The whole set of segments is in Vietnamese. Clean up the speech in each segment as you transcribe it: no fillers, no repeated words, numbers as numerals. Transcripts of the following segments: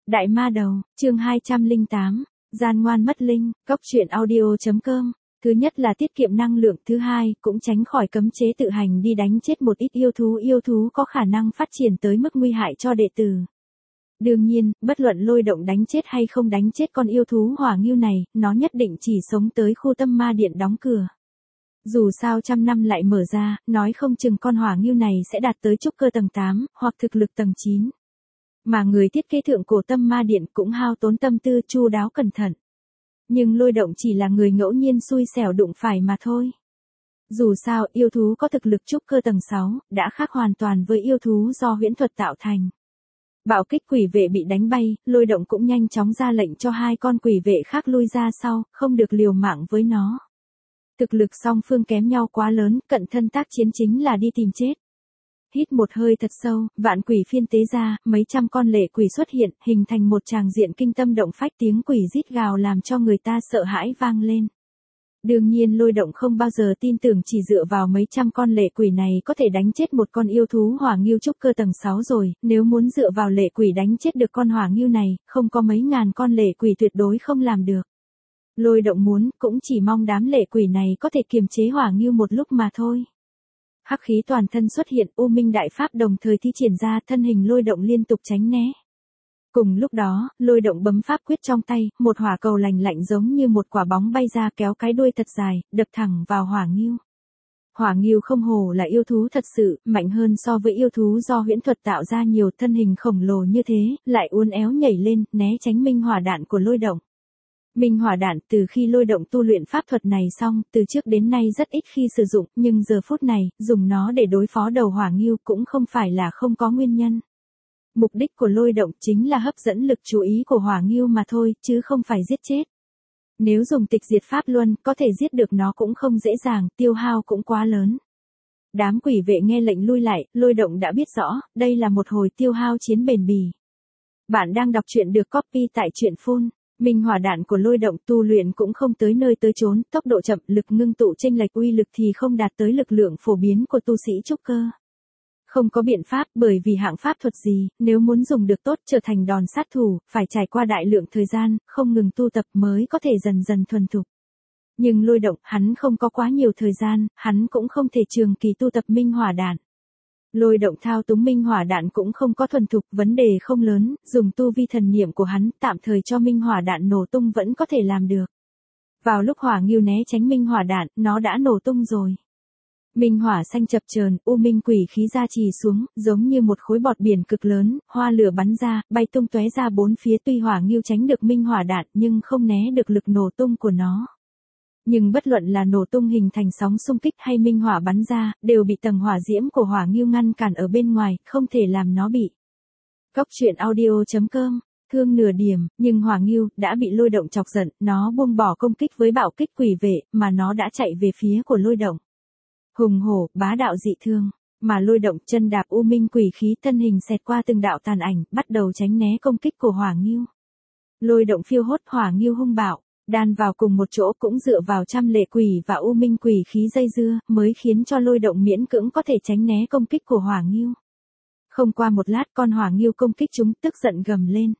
Đại ma đầu, chương 208, gian ngoan mất linh, cóc truyện audio.com. Thứ nhất là tiết kiệm năng lượng, thứ hai, cũng tránh khỏi cấm chế tự hành đi đánh chết một ít yêu thú có khả năng phát triển tới mức nguy hại cho đệ tử. Đương nhiên, bất luận Lôi Động đánh chết hay không đánh chết con yêu thú hỏa ngưu này, nó nhất định chỉ sống tới khu tâm ma điện đóng cửa. Dù sao trăm năm lại mở ra, nói không chừng con hỏa ngưu này sẽ đạt tới trúc cơ tầng 8, hoặc thực lực tầng 9. Mà người thiết kế thượng cổ tâm ma điện cũng hao tốn tâm tư chu đáo cẩn thận. Nhưng Lôi Động chỉ là người ngẫu nhiên xui xẻo đụng phải mà thôi. Dù sao, yêu thú có thực lực trúc cơ tầng 6, đã khác hoàn toàn với yêu thú do huyễn thuật tạo thành. Bạo kích quỷ vệ bị đánh bay, Lôi Động cũng nhanh chóng ra lệnh cho hai con quỷ vệ khác lui ra sau, không được liều mạng với nó. Thực lực song phương kém nhau quá lớn, cận thân tác chiến chính là đi tìm chết. Hít một hơi thật sâu, vạn quỷ phiên tế ra, mấy trăm con lệ quỷ xuất hiện, hình thành một tràng diện kinh tâm động phách, tiếng quỷ rít gào làm cho người ta sợ hãi vang lên. Đương nhiên Lôi Động không bao giờ tin tưởng chỉ dựa vào mấy trăm con lệ quỷ này có thể đánh chết một con yêu thú hỏa ngưu trúc cơ tầng 6 rồi, nếu muốn dựa vào lệ quỷ đánh chết được con hỏa ngưu này, không có mấy ngàn con lệ quỷ tuyệt đối không làm được. Lôi Động muốn, cũng chỉ mong đám lệ quỷ này có thể kiềm chế hỏa ngưu một lúc mà thôi. Hắc khí toàn thân xuất hiện, U Minh Đại Pháp đồng thời thi triển ra, thân hình Lôi Động liên tục tránh né. Cùng lúc đó, Lôi Động bấm pháp quyết trong tay, một hỏa cầu lạnh lạnh giống như một quả bóng bay ra kéo cái đuôi thật dài, đập thẳng vào hỏa ngưu. Hỏa ngưu không hổ là yêu thú thật sự, mạnh hơn so với yêu thú do huyễn thuật tạo ra nhiều, thân hình khổng lồ như thế, lại uốn éo nhảy lên, né tránh minh hỏa đạn của Lôi Động. Minh hỏa đạn từ khi Lôi Động tu luyện pháp thuật này xong, từ trước đến nay rất ít khi sử dụng, nhưng giờ phút này, dùng nó để đối phó đầu hỏa ngưu cũng không phải là không có nguyên nhân. Mục đích của Lôi Động chính là hấp dẫn lực chú ý của hỏa ngưu mà thôi, chứ không phải giết chết. Nếu dùng tịch diệt pháp luân, có thể giết được nó cũng không dễ dàng, tiêu hao cũng quá lớn. Đám quỷ vệ nghe lệnh lui lại, Lôi Động đã biết rõ, đây là một hồi tiêu hao chiến bền bỉ. Bạn đang đọc truyện được copy tại truyện phun. Minh hỏa đạn của Lôi Động tu luyện cũng không tới nơi tới chốn, tốc độ chậm, lực ngưng tụ chênh lệch, uy lực thì không đạt tới lực lượng phổ biến của tu sĩ trúc cơ. Không có biện pháp, bởi vì hạng pháp thuật gì, nếu muốn dùng được tốt trở thành đòn sát thủ, phải trải qua đại lượng thời gian, không ngừng tu tập mới có thể dần dần thuần thục. Nhưng Lôi Động, hắn không có quá nhiều thời gian, hắn cũng không thể trường kỳ tu tập minh hỏa đạn. Lôi Động thao túng minh hỏa đạn cũng không có thuần thục, vấn đề không lớn, dùng tu vi thần niệm của hắn, tạm thời cho minh hỏa đạn nổ tung vẫn có thể làm được. Vào lúc hỏa ngưu né tránh minh hỏa đạn, nó đã nổ tung rồi. Minh hỏa xanh chập chờn, U Minh quỷ khí ra trì xuống, giống như một khối bọt biển cực lớn, hoa lửa bắn ra, bay tung tóe ra bốn phía, tuy hỏa ngưu tránh được minh hỏa đạn nhưng không né được lực nổ tung của nó. Nhưng bất luận là nổ tung hình thành sóng xung kích hay minh hỏa bắn ra, đều bị tầng hỏa diễm của hỏa ngưu ngăn cản ở bên ngoài, không thể làm nó bị. Cóc truyện audio.com. Thương nửa điểm, nhưng hỏa ngưu đã bị Lôi Động chọc giận, nó buông bỏ công kích với bạo kích quỷ vệ, mà nó đã chạy về phía của Lôi Động. Hùng hổ, bá đạo dị thương, mà Lôi Động chân đạp U Minh quỷ khí, thân hình xẹt qua từng đạo tàn ảnh, bắt đầu tránh né công kích của hỏa ngưu. Lôi Động phiêu hốt, hỏa ngưu hung bạo, đan vào cùng một chỗ, cũng dựa vào trăm lệ quỷ và U Minh quỷ khí dây dưa, mới khiến cho Lôi Động miễn cưỡng có thể tránh né công kích của hỏa ngưu. Không qua một lát, con hỏa ngưu công kích chúng, tức giận gầm lên.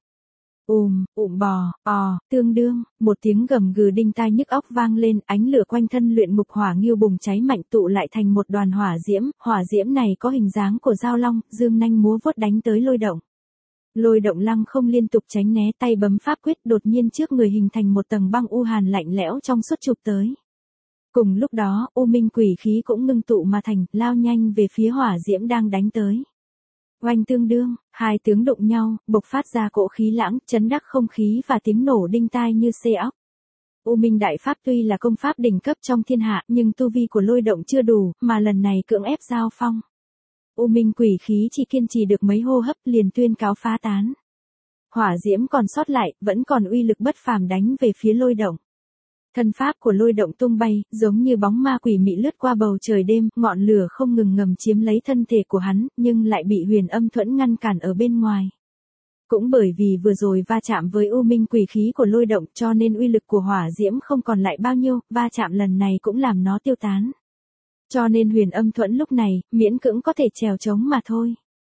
Bò, tương đương, một tiếng gầm gừ đinh tai nhức óc vang lên, ánh lửa quanh thân luyện ngục hỏa ngưu bùng cháy mạnh, tụ lại thành một đoàn hỏa diễm này có hình dáng của dao long, dương nanh múa vuốt đánh tới Lôi Động. Lôi Động lăng không liên tục tránh né, tay bấm pháp quyết, đột nhiên trước người hình thành một tầng băng u hàn lạnh lẽo trong suốt chụp tới. Cùng lúc đó, U Minh quỷ khí cũng ngưng tụ mà thành, lao nhanh về phía hỏa diễm đang đánh tới. Oanh tương đương, hai tướng đụng nhau, bộc phát ra cỗ khí lãng, chấn đắc không khí và tiếng nổ đinh tai như xe óc. U Minh Đại Pháp tuy là công pháp đỉnh cấp trong thiên hạ, nhưng tu vi của Lôi Động chưa đủ, mà lần này cưỡng ép giao phong. U Minh quỷ khí chỉ kiên trì được mấy hô hấp liền tuyên cáo phá tán. Hỏa diễm còn sót lại, vẫn còn uy lực bất phàm đánh về phía Lôi Động. Thân pháp của Lôi Động tung bay, giống như bóng ma quỷ mị lướt qua bầu trời đêm, ngọn lửa không ngừng ngầm chiếm lấy thân thể của hắn, nhưng lại bị Huyền Âm Thuẫn ngăn cản ở bên ngoài. Cũng bởi vì vừa rồi va chạm với U Minh quỷ khí của Lôi Động, cho nên uy lực của hỏa diễm không còn lại bao nhiêu, va chạm lần này cũng làm nó tiêu tán. Cho nên Huyền Âm Thuẫn lúc này, miễn cưỡng có thể trèo trống mà thôi.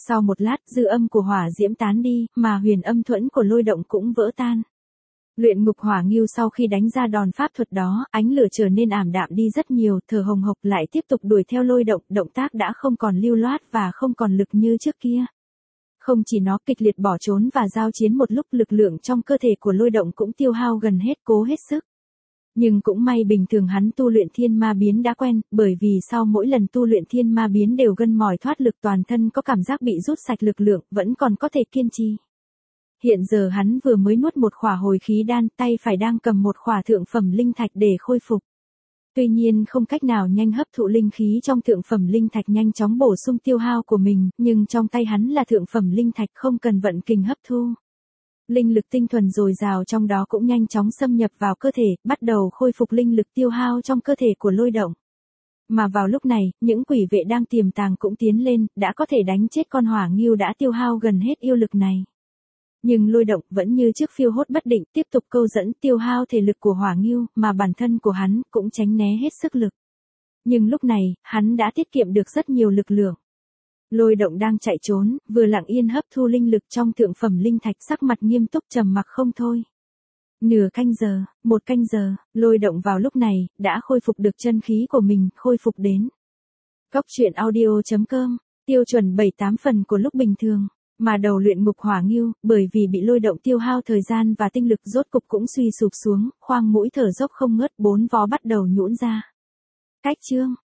Sau một lát, dư âm của hỏa diễm tán đi, mà huyền âm thuẫn của lôi động cũng vỡ tan. Luyện ngục hỏa ngưu sau khi đánh ra đòn pháp thuật đó, ánh lửa trở nên ảm đạm đi rất nhiều, thở hồng hộc lại tiếp tục đuổi theo lôi động, động tác đã không còn lưu loát và không còn lực như trước kia. Không chỉ nó kịch liệt bỏ trốn và giao chiến một lúc, lực lượng trong cơ thể của lôi động cũng tiêu hao gần hết, cố hết sức. Nhưng cũng may bình thường hắn tu luyện thiên ma biến đã quen, bởi vì sau mỗi lần tu luyện thiên ma biến đều gân mỏi thoát lực, toàn thân có cảm giác bị rút sạch lực lượng, vẫn còn có thể kiên trì. Hiện giờ hắn vừa mới nuốt một khỏa hồi khí đan, tay phải đang cầm một khỏa thượng phẩm linh thạch để khôi phục. Tuy nhiên không cách nào nhanh hấp thụ linh khí trong thượng phẩm linh thạch nhanh chóng bổ sung tiêu hao của mình, nhưng trong tay hắn là thượng phẩm linh thạch không cần vận kình hấp thu. Linh lực tinh thuần dồi dào trong đó cũng nhanh chóng xâm nhập vào cơ thể, bắt đầu khôi phục linh lực tiêu hao trong cơ thể của lôi động. Mà vào lúc này, những quỷ vệ đang tiềm tàng cũng tiến lên, đã có thể đánh chết con hỏa ngưu đã tiêu hao gần hết yêu lực này. Nhưng lôi động vẫn như trước phiêu hốt bất định, tiếp tục câu dẫn tiêu hao thể lực của hỏa ngưu, mà bản thân của hắn cũng tránh né hết sức lực. Nhưng lúc này, hắn đã tiết kiệm được rất nhiều lực lượng. Lôi động đang chạy trốn, vừa lặng yên hấp thu linh lực trong thượng phẩm linh thạch, sắc mặt nghiêm túc trầm mặc không thôi. Nửa canh giờ, một canh giờ, lôi động vào lúc này, đã khôi phục được chân khí của mình, khôi phục đến. Góc truyện audio.com, tiêu chuẩn 7-8 phần của lúc bình thường. Mà đầu luyện ngục hỏa ngưu, bởi vì bị lôi động tiêu hao thời gian và tinh lực rốt cục cũng suy sụp xuống, khoang mũi thở dốc không ngớt, bốn vó bắt đầu nhũn ra. Cách chương